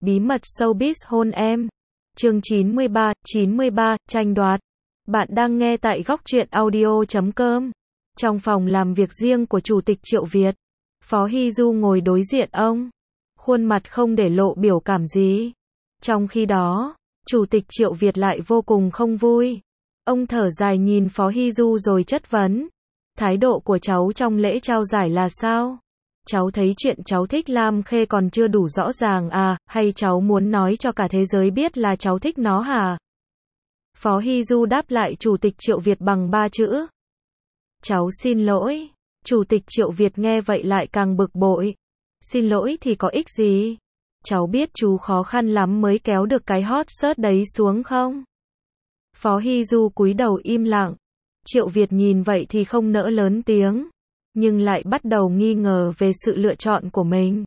Bí mật showbiz hôn em. Chương 93, tranh đoạt. Bạn đang nghe tại góc truyện audio.com. Trong phòng làm việc riêng của Chủ tịch Triệu Việt, Phó Hy Du ngồi đối diện ông, khuôn mặt không để lộ biểu cảm gì. Trong khi đó, Chủ tịch Triệu Việt lại vô cùng không vui. Ông thở dài nhìn Phó Hy Du rồi chất vấn. Thái độ của cháu trong lễ trao giải là sao? Cháu thấy chuyện cháu thích Lam Khê còn chưa đủ rõ ràng à, hay cháu muốn nói cho cả thế giới biết là cháu thích nó hả? Phó Hy Du đáp lại Chủ tịch Triệu Việt bằng 3 chữ. Cháu xin lỗi. Chủ tịch Triệu Việt nghe vậy lại càng bực bội. Xin lỗi thì có ích gì? Cháu biết chú khó khăn lắm mới kéo được cái hot search đấy xuống không? Phó Hy Du cúi đầu im lặng. Triệu Việt nhìn vậy thì không nỡ lớn tiếng, nhưng lại bắt đầu nghi ngờ về sự lựa chọn của mình.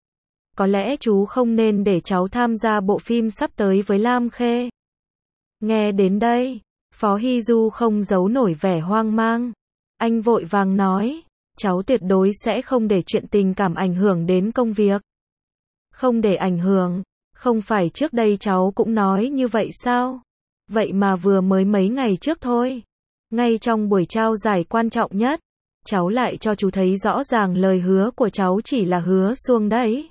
Có lẽ chú không nên để cháu tham gia bộ phim sắp tới với Lam Khê. Nghe đến đây, Phó Hy Du không giấu nổi vẻ hoang mang. Anh vội vàng nói, cháu tuyệt đối sẽ không để chuyện tình cảm ảnh hưởng đến công việc. Không để ảnh hưởng, không phải trước đây cháu cũng nói như vậy sao? Vậy mà vừa mới mấy ngày trước thôi, ngay trong buổi trao giải quan trọng nhất, cháu lại cho chú thấy rõ ràng lời hứa của cháu chỉ là hứa suông đấy.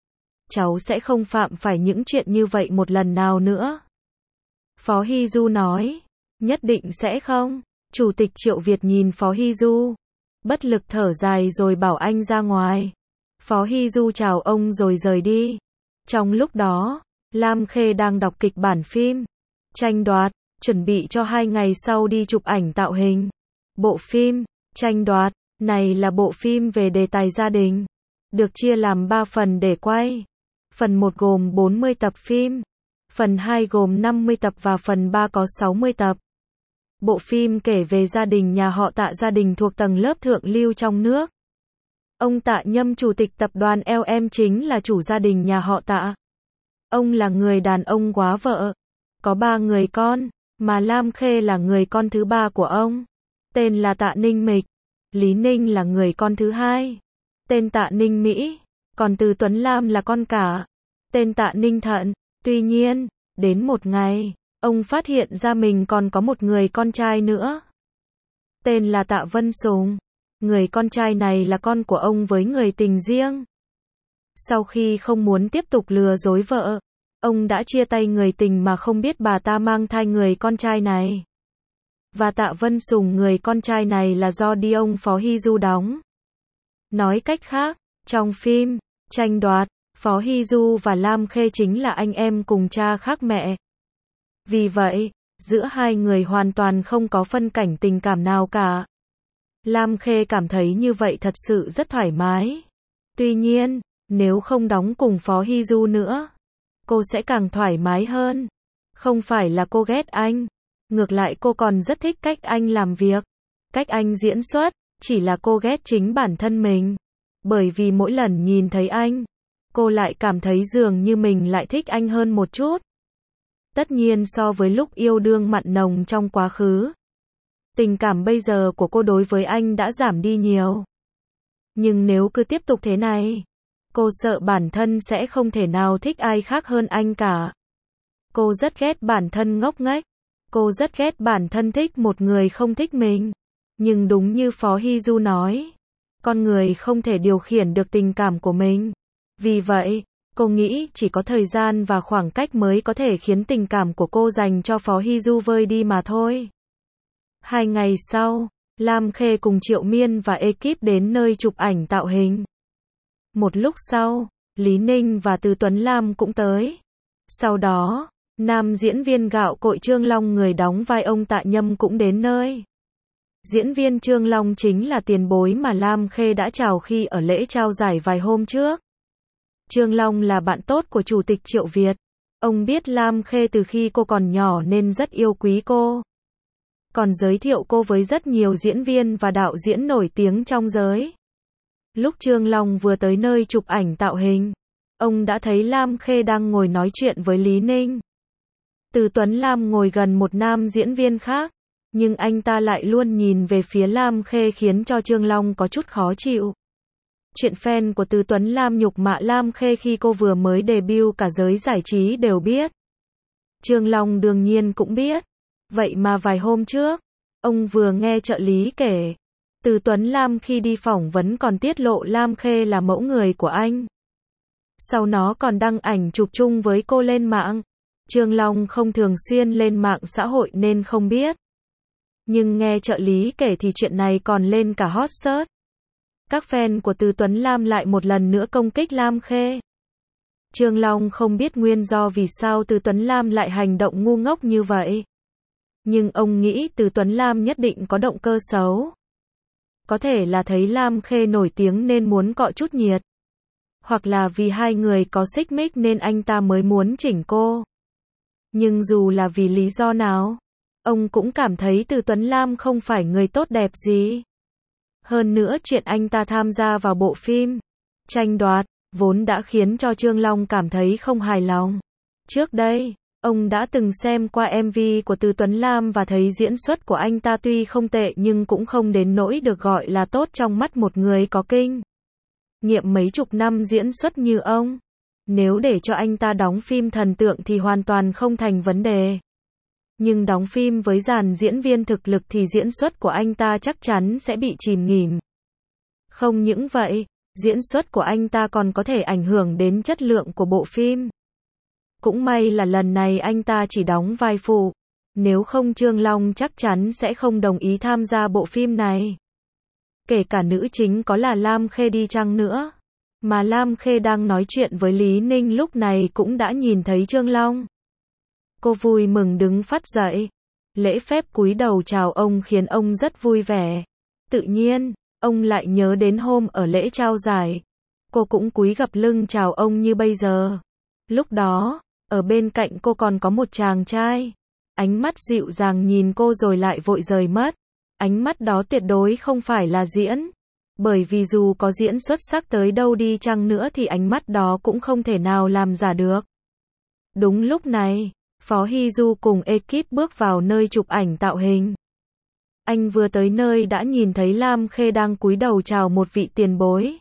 Cháu sẽ không phạm phải những chuyện như vậy một lần nào nữa. Phó Hy Du nói, nhất định sẽ không. Chủ tịch Triệu Việt nhìn Phó Hy Du, bất lực thở dài rồi bảo anh ra ngoài. Phó Hy Du chào ông rồi rời đi. Trong lúc đó, Lam Khê đang đọc kịch bản phim Tranh đoạt, chuẩn bị cho 2 ngày sau đi chụp ảnh tạo hình. Bộ phim Tranh đoạt này là bộ phim về đề tài gia đình, được chia làm 3 phần để quay. Phần 1 gồm 40 tập phim, phần 2 gồm 50 tập và phần 3 có 60 tập. Bộ phim kể về gia đình nhà họ Tạ, gia đình thuộc tầng lớp thượng lưu trong nước. Ông Tạ Nhâm, chủ tịch tập đoàn LM, chính là chủ gia đình nhà họ Tạ. Ông là người đàn ông góa vợ, có 3 người con, mà Lam Khê là người con thứ 3 của ông, tên là Tạ Ninh Mịch. Lý Ninh là người con thứ 2, tên Tạ Ninh Mỹ, còn Từ Tuấn Lam là con cả, tên Tạ Ninh Thận. Tuy nhiên, đến một ngày, ông phát hiện ra mình còn có một người con trai nữa, tên là Tạ Vân Sùng. Người con trai này là con của ông với người tình riêng. Sau khi không muốn tiếp tục lừa dối vợ, ông đã chia tay người tình mà không biết bà ta mang thai người con trai này. Và Tạ Vân Sùng, người con trai này là do đi ông Phó Hy Du đóng. Nói cách khác, trong phim Tranh đoạt, Phó Hy Du và Lam Khê chính là anh em cùng cha khác mẹ. Vì vậy, giữa hai người hoàn toàn không có phân cảnh tình cảm nào cả. Lam Khê cảm thấy như vậy thật sự rất thoải mái. Tuy nhiên, nếu không đóng cùng Phó Hy Du nữa, cô sẽ càng thoải mái hơn. Không phải là cô ghét anh, ngược lại cô còn rất thích cách anh làm việc, cách anh diễn xuất, chỉ là cô ghét chính bản thân mình. Bởi vì mỗi lần nhìn thấy anh, cô lại cảm thấy dường như mình lại thích anh hơn một chút. Tất nhiên so với lúc yêu đương mặn nồng trong quá khứ, tình cảm bây giờ của cô đối với anh đã giảm đi nhiều. Nhưng nếu cứ tiếp tục thế này, cô sợ bản thân sẽ không thể nào thích ai khác hơn anh cả. Cô rất ghét bản thân ngốc nghếch. Cô rất ghét bản thân thích một người không thích mình. Nhưng đúng như Phó Hy Du nói, con người không thể điều khiển được tình cảm của mình. Vì vậy, cô nghĩ chỉ có thời gian và khoảng cách mới có thể khiến tình cảm của cô dành cho Phó Hy Du vơi đi mà thôi. 2 ngày sau, Lam Khê cùng Triệu Miên và ekip đến nơi chụp ảnh tạo hình. Một lúc sau, Lý Ninh và Từ Tuấn Lam cũng tới. Sau đó, nam diễn viên gạo cội Trương Long, người đóng vai ông Tạ Nhâm, cũng đến nơi. Diễn viên Trương Long chính là tiền bối mà Lam Khê đã chào khi ở lễ trao giải vài hôm trước. Trương Long là bạn tốt của Chủ tịch Triệu Việt. Ông biết Lam Khê từ khi cô còn nhỏ nên rất yêu quý cô. Còn giới thiệu cô với rất nhiều diễn viên và đạo diễn nổi tiếng trong giới. Lúc Trương Long vừa tới nơi chụp ảnh tạo hình, ông đã thấy Lam Khê đang ngồi nói chuyện với Lý Ninh. Từ Tuấn Lam ngồi gần một nam diễn viên khác, nhưng anh ta lại luôn nhìn về phía Lam Khê khiến cho Trương Long có chút khó chịu. Chuyện fan của Từ Tuấn Lam nhục mạ Lam Khê khi cô vừa mới debut cả giới giải trí đều biết. Trương Long đương nhiên cũng biết. Vậy mà vài hôm trước, ông vừa nghe trợ lý kể, Từ Tuấn Lam khi đi phỏng vấn còn tiết lộ Lam Khê là mẫu người của anh. Sau nó còn đăng ảnh chụp chung với cô lên mạng. Trương Long không thường xuyên lên mạng xã hội nên không biết. Nhưng nghe trợ lý kể thì chuyện này còn lên cả hot search. Các fan của Từ Tuấn Lam lại một lần nữa công kích Lam Khê. Trương Long không biết nguyên do vì sao Từ Tuấn Lam lại hành động ngu ngốc như vậy. Nhưng ông nghĩ Từ Tuấn Lam nhất định có động cơ xấu. Có thể là thấy Lam Khê nổi tiếng nên muốn cọ chút nhiệt. Hoặc là vì hai người có xích mích nên anh ta mới muốn chỉnh cô. Nhưng dù là vì lý do nào, ông cũng cảm thấy Từ Tuấn Lam không phải người tốt đẹp gì. Hơn nữa chuyện anh ta tham gia vào bộ phim tranh đoạt vốn đã khiến cho Trương Long cảm thấy không hài lòng. Trước đây, ông đã từng xem qua MV của Từ Tuấn Lam và thấy diễn xuất của anh ta tuy không tệ nhưng cũng không đến nỗi được gọi là tốt trong mắt một người có kinh nghiệm mấy chục năm diễn xuất như ông. Nếu để cho anh ta đóng phim thần tượng thì hoàn toàn không thành vấn đề. Nhưng đóng phim với dàn diễn viên thực lực thì diễn xuất của anh ta chắc chắn sẽ bị chìm nghỉm. Không những vậy, diễn xuất của anh ta còn có thể ảnh hưởng đến chất lượng của bộ phim. Cũng may là lần này anh ta chỉ đóng vai phụ. Nếu không Trương Long chắc chắn sẽ không đồng ý tham gia bộ phim này. Kể cả nữ chính có là Lam Khê đi chăng nữa. Mà Lam Khê đang nói chuyện với Lý Ninh lúc này cũng đã nhìn thấy Trương Long. Cô vui mừng đứng phắt dậy. Lễ phép cúi đầu chào ông khiến ông rất vui vẻ. Tự nhiên, ông lại nhớ đến hôm ở lễ trao giải. Cô cũng cúi gập lưng chào ông như bây giờ. Lúc đó, ở bên cạnh cô còn có một chàng trai. Ánh mắt dịu dàng nhìn cô rồi lại vội rời mất. Ánh mắt đó tuyệt đối không phải là diễn. Bởi vì dù có diễn xuất sắc tới đâu đi chăng nữa thì ánh mắt đó cũng không thể nào làm giả được. Đúng lúc này, Phó Hy Du cùng ekip bước vào nơi chụp ảnh tạo hình. Anh vừa tới nơi đã nhìn thấy Lam Khê đang cúi đầu chào một vị tiền bối.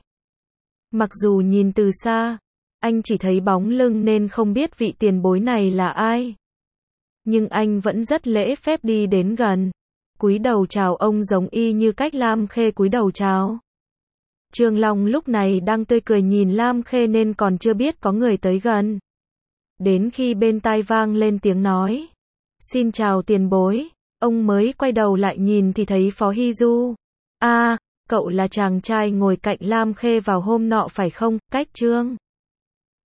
Mặc dù nhìn từ xa, anh chỉ thấy bóng lưng nên không biết vị tiền bối này là ai. Nhưng anh vẫn rất lễ phép đi đến gần. Cúi đầu chào ông giống y như cách Lam Khê cúi đầu chào. Trương Long lúc này đang tươi cười nhìn Lam Khê nên còn chưa biết có người tới gần. Đến khi bên tai vang lên tiếng nói, xin chào tiền bối, ông mới quay đầu lại nhìn thì thấy Phó Hy Du. À, cậu là chàng trai ngồi cạnh Lam Khê vào hôm nọ phải không, cách Trương